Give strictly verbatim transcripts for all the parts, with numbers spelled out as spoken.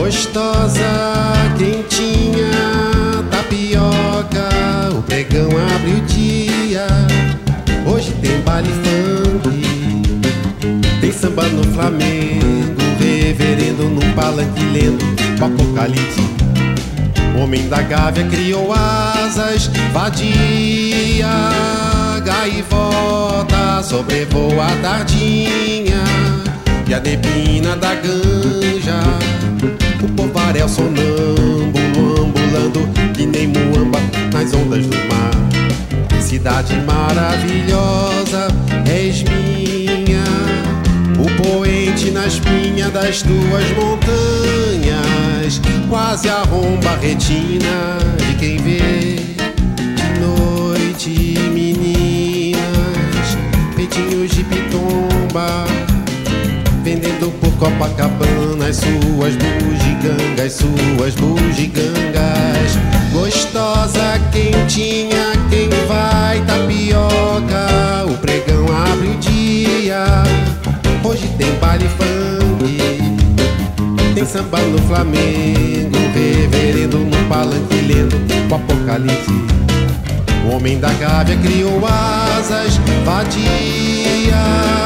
Gostosa, quentinha, tapioca, o pregão abre o dia. Hoje tem baile funk, tem samba no Flamengo, reverendo no palanque lendo o Apocalipse. O homem da Gávea criou asas, vadia, gaivota, sobrevoa a tardinha. E a neblina da ganja, o povaréu sonâmbulo, ambulando que nem muamba nas ondas do mar. Cidade maravilhosa, és minha, o poente na espinha das tuas montanhas, quase arromba a retina de quem vê de noite. Meninas, peitinhos de pitomba, vendendo por Copacabana as suas bugigangas, suas bugigangas. Gostosa, quentinha, quem vai tapioca, o pregão abre o dia. Hoje tem baile funk, tem samba no Flamengo, reverendo no palanque lendo o Apocalipse. O homem da Gávea criou asas, vadia,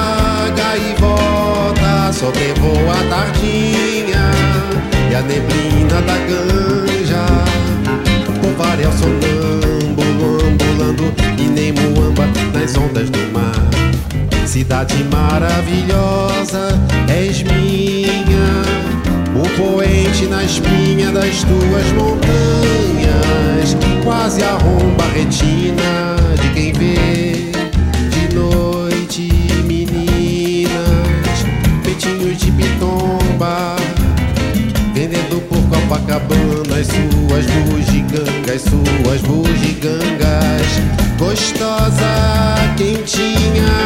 gaivota, sobrevoa a tardinha. E a neblina da ganja, o povaréu sonâmbulo, ambulando e nem muamba nas ondas do mar. Cidade maravilhosa, és minha, o poente na espinha das tuas montanhas, quase arromba a retina de quem vê de noite. Meninas, peitinhos de pitomba, vendendo por Copacabana as suas bugigangas, suas bugigangas. Gostosa, quentinha,